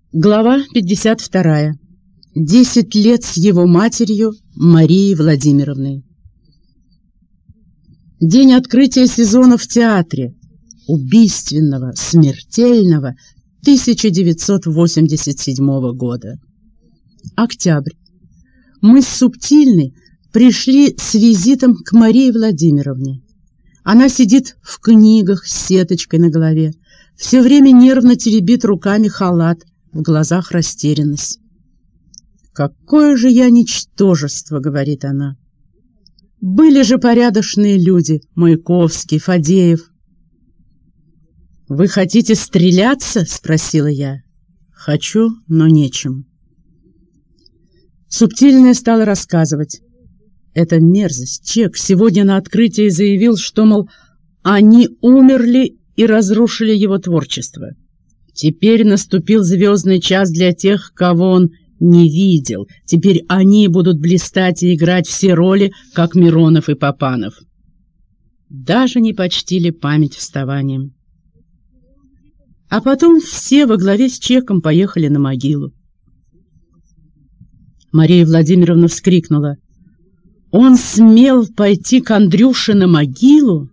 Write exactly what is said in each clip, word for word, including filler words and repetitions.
Глава пятьдесят вторая. Десять лет с его матерью Марией Владимировной. День открытия сезона в театре, убийственного, смертельного тысяча девятьсот восемьдесят седьмого года. Октябрь. Мы с Субтильной пришли с визитом к Марии Владимировне. Она сидит в книгах с сеточкой на голове, все время нервно теребит руками халат, в глазах растерянность. «Какое же я ничтожество!» — говорит она. «Были же порядочные люди, Маяковский, Фадеев». «Вы хотите стреляться?» — спросила я. «Хочу, но нечем». Субтильная стала рассказывать. Это мерзость. Чек сегодня на открытии заявил, что, мол, они умерли и разрушили его творчество. Теперь наступил звездный час для тех, кого он не видел. Теперь они будут блистать и играть все роли, как Миронов и Папанов. Даже не почтили память вставанием. А потом все во главе с Чеком поехали на могилу. Мария Владимировна вскрикнула. «Он смел пойти к Андрюше на могилу?»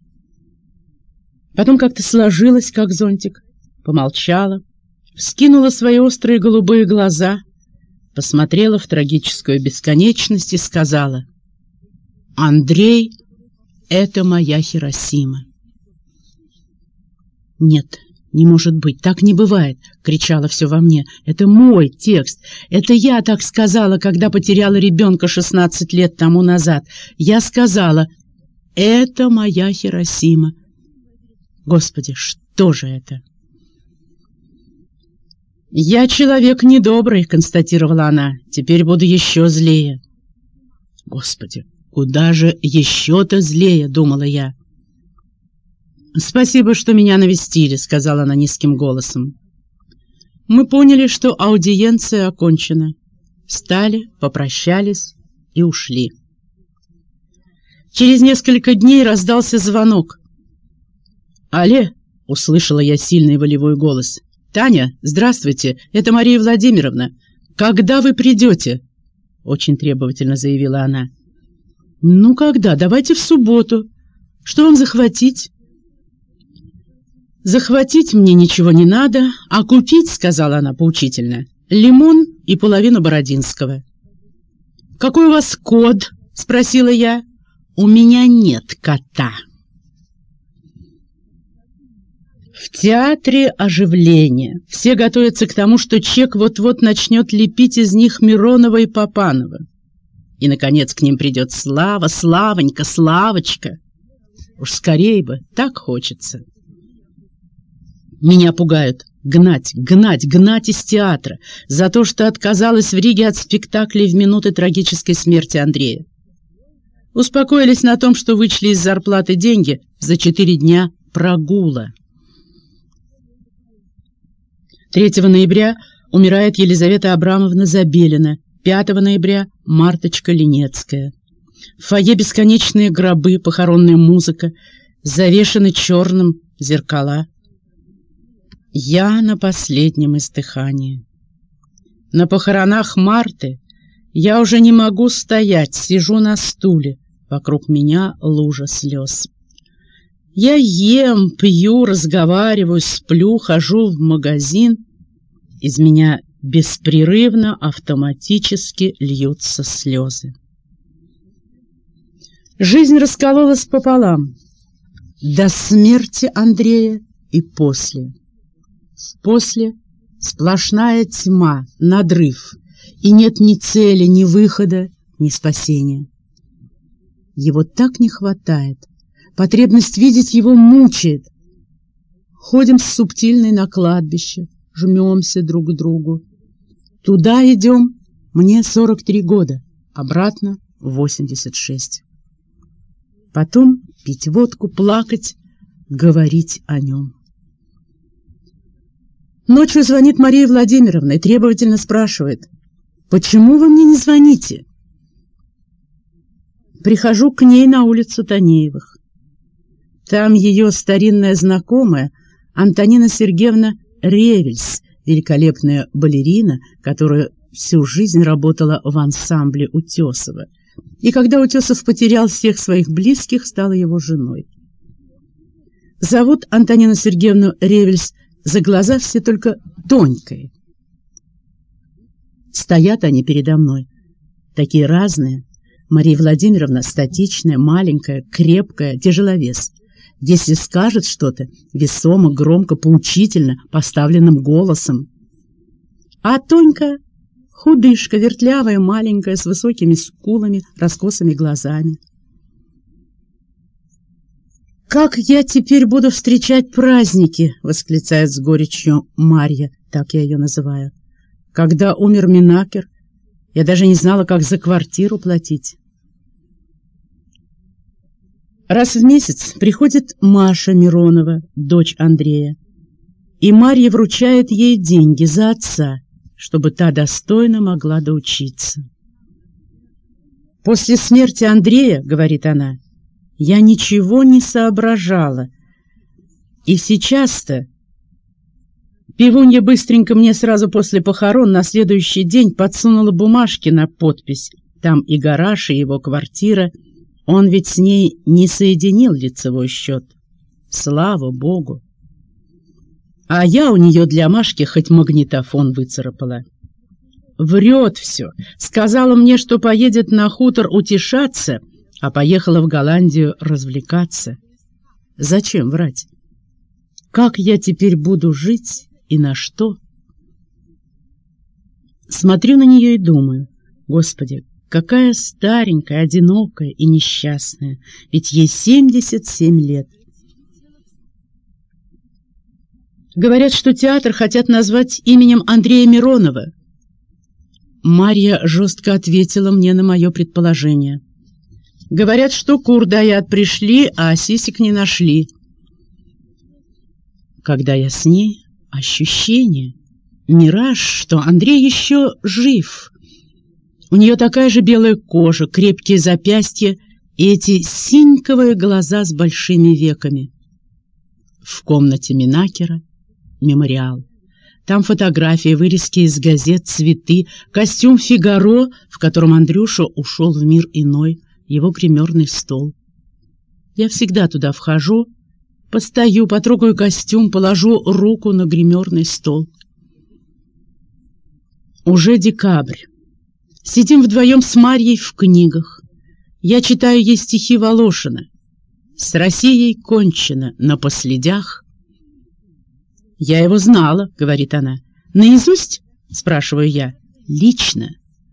Потом как-то сложилась, как зонтик, помолчала, вскинула свои острые голубые глаза, посмотрела в трагическую бесконечность и сказала: «Андрей — это моя Хиросима». «Нет, не может быть, так не бывает!» — кричало все во мне. «Это мой текст. Это я так сказала, когда потеряла ребенка шестнадцать лет тому назад. Я сказала: это моя Хиросима. Господи, что же это?» «Я человек недобрый», — констатировала она. «Теперь буду еще злее». «Господи, куда же еще-то злее?» — думала я. «Спасибо, что меня навестили», — сказала она низким голосом. Мы поняли, что аудиенция окончена. Встали, попрощались и ушли. Через несколько дней раздался звонок. «Алле!» — услышала я сильный волевой голос. «Таня, здравствуйте, это Мария Владимировна. Когда вы придете?» — очень требовательно заявила она. «Ну, когда? Давайте в субботу. Что вам захватить?» «Захватить мне ничего не надо, а купить, — сказала она поучительно, — лимон и половину Бородинского». «Какой у вас код?» — спросила я. «У меня нет кота». В театре оживление. Все готовятся к тому, что Чек вот-вот начнет лепить из них Миронова и Папанова. И, наконец, к ним придет Слава, Славонька, Славочка. Уж скорей бы, так хочется. Меня пугают. Гнать, гнать, гнать из театра за то, что отказалась в Риге от спектаклей в минуты трагической смерти Андрея. Успокоились на том, что вычли из зарплаты деньги за четыре дня прогула. третьего ноября умирает Елизавета Абрамовна Забелина, пятого ноября — Марточка Ленецкая. В фойе бесконечные гробы, похоронная музыка, завешаны черным зеркала. Я на последнем издыхании. На похоронах Марты я уже не могу стоять, сижу на стуле, вокруг меня лужа слез. Я ем, пью, разговариваю, сплю, хожу в магазин. Из меня беспрерывно, автоматически льются слезы. Жизнь раскололась пополам. До смерти Андрея и после. После сплошная тьма, надрыв, и нет ни цели, ни выхода, ни спасения. Его так не хватает. Потребность видеть его мучает. Ходим с Субтильной на кладбище, жмемся друг к другу. Туда идем, мне сорок три года, обратно восемьдесят шесть. Потом пить водку, плакать, говорить о нем. Ночью звонит Мария Владимировна и требовательно спрашивает: «Почему вы мне не звоните?» Прихожу к ней на улицу Танеевых. Там ее старинная знакомая Антонина Сергеевна Ревельс великолепная балерина, которая всю жизнь работала в ансамбле Утесова, и когда Утесов потерял всех своих близких, стала его женой. Зовут Антонину Сергеевну Ревельс за глаза все только Тонькой. Стоят они передо мной, такие разные. Мария Владимировна статичная, маленькая, крепкая, тяжеловес. Если скажет что-то, весомо, громко, поучительно, поставленным голосом. А Тонька худышка, вертлявая, маленькая, с высокими скулами, раскосыми глазами. «Как я теперь буду встречать праздники?» — восклицает с горечью Марья, так я ее называю. «Когда умер Минакер, я даже не знала, как за квартиру платить». Раз в месяц приходит Маша Миронова, дочь Андрея, и Марья вручает ей деньги за отца, чтобы та достойно могла доучиться. «После смерти Андрея, — говорит она, — я ничего не соображала, и сейчас-то пивунья быстренько мне сразу после похорон на следующий день подсунула бумажки на подпись. Там и гараж, и его квартира. Он ведь с ней не соединил лицевой счет. Слава Богу! А я у нее для Машки хоть магнитофон выцарапала. Врет все. Сказала мне, что поедет на хутор утешаться, а поехала в Голландию развлекаться. Зачем врать? Как я теперь буду жить и на что? Смотрю на нее и думаю: Господи, какая старенькая, одинокая и несчастная, ведь ей семьдесят семь лет. Говорят, что театр хотят назвать именем Андрея Миронова. Марья жестко ответила мне на мое предположение. Говорят, что кур даят пришли, а сисек не нашли. Когда я с ней, ощущение, мираж, что Андрей еще жив. У нее такая же белая кожа, крепкие запястья и эти синьковые глаза с большими веками. В комнате Минакера мемориал. Там фотографии, вырезки из газет, цветы, костюм Фигаро, в котором Андрюша ушел в мир иной, его гримерный стол. Я всегда туда вхожу, постою, потрогаю костюм, положу руку на гримерный стол. Уже декабрь. Сидим вдвоем с Марьей в книгах. Я читаю ей стихи Волошина. «С Россией кончено, на последях». «Я его знала», — говорит она. «Наизусть?» — спрашиваю я. «Лично».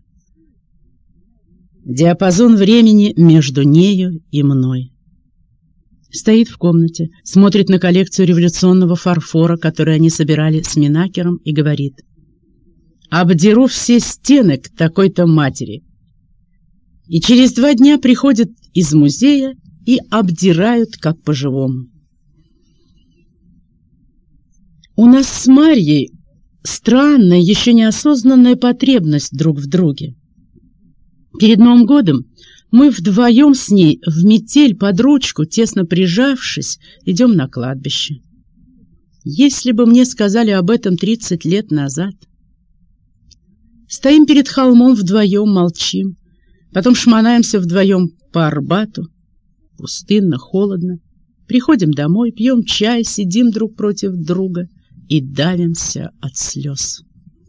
Диапазон времени между нею и мной. Стоит в комнате, смотрит на коллекцию революционного фарфора, который они собирали с Минакером, и говорит: «Обдеру все стены к такой-то матери». И через два дня приходят из музея и обдирают, как по-живому. У нас с Марьей странная, еще неосознанная потребность друг в друге. Перед Новым годом мы вдвоем с ней в метель под ручку, тесно прижавшись, идем на кладбище. Если бы мне сказали об этом тридцать лет назад. Стоим перед холмом вдвоем, молчим, потом шмонаемся вдвоем по Арбату. Пустынно, холодно. Приходим домой, пьем чай, сидим друг против друга и давимся от слез.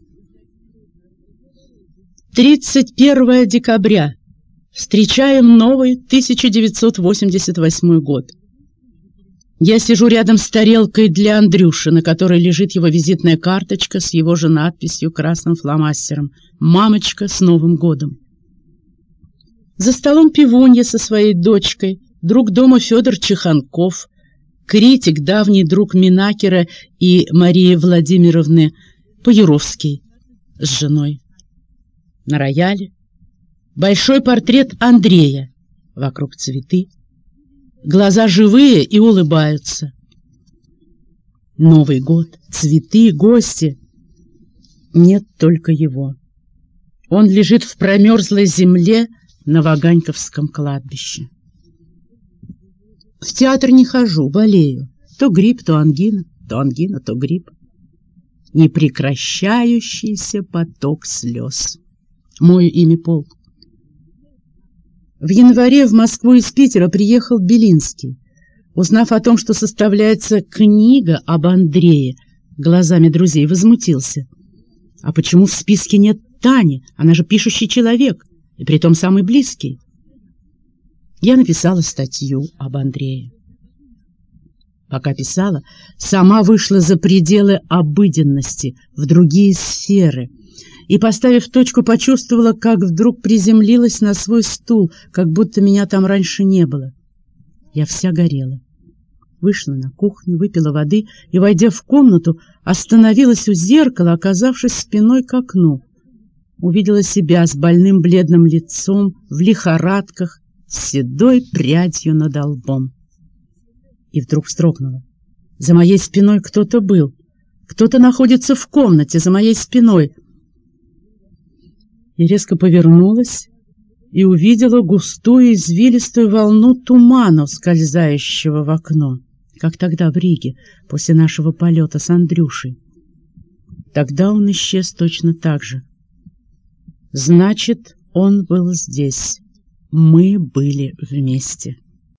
тридцать первое декабря. Встречаем новый тысяча девятьсот восемьдесят восьмой год. Я сижу рядом с тарелкой для Андрюши, на которой лежит его визитная карточка с его же надписью красным фломастером: «Мамочка, с Новым годом». За столом пивунья со своей дочкой, друг дома Федор Чеханков, критик, давний друг Минакера и Марии Владимировны Паюровский с женой. На рояле большой портрет Андрея, вокруг цветы, глаза живые и улыбаются. Новый год, цветы, гости. Нет только его. Он лежит в промерзлой земле на Ваганьковском кладбище. В театр не хожу, болею. То грипп, то ангина, то ангина, то грипп. непрекращающийся поток слез. Мое имя Пол. В январе в Москву из Питера приехал Белинский. Узнав о том, что составляется книга об Андрее, глазами друзей возмутился. А почему в списке нет Тани? Она же пишущий человек, и притом самый близкий. Я написала статью об Андрее. Пока писала, сама вышла за пределы обыденности, в другие сферы, и, поставив точку, почувствовала, как вдруг приземлилась на свой стул, как будто меня там раньше не было. Я вся горела. Вышла на кухню, выпила воды и, войдя в комнату, остановилась у зеркала, оказавшись спиной к окну. Увидела себя с больным бледным лицом, в лихорадках, с седой прядью над лбом. И вдруг вздрогнула. За моей спиной кто-то был. Кто-то находится в комнате за моей спиной. И резко повернулась и увидела густую извилистую волну тумана, скользающего в окно, как тогда в Риге, после нашего полета с Андрюшей. Тогда он исчез точно так же. Значит, он был здесь. Мы были вместе.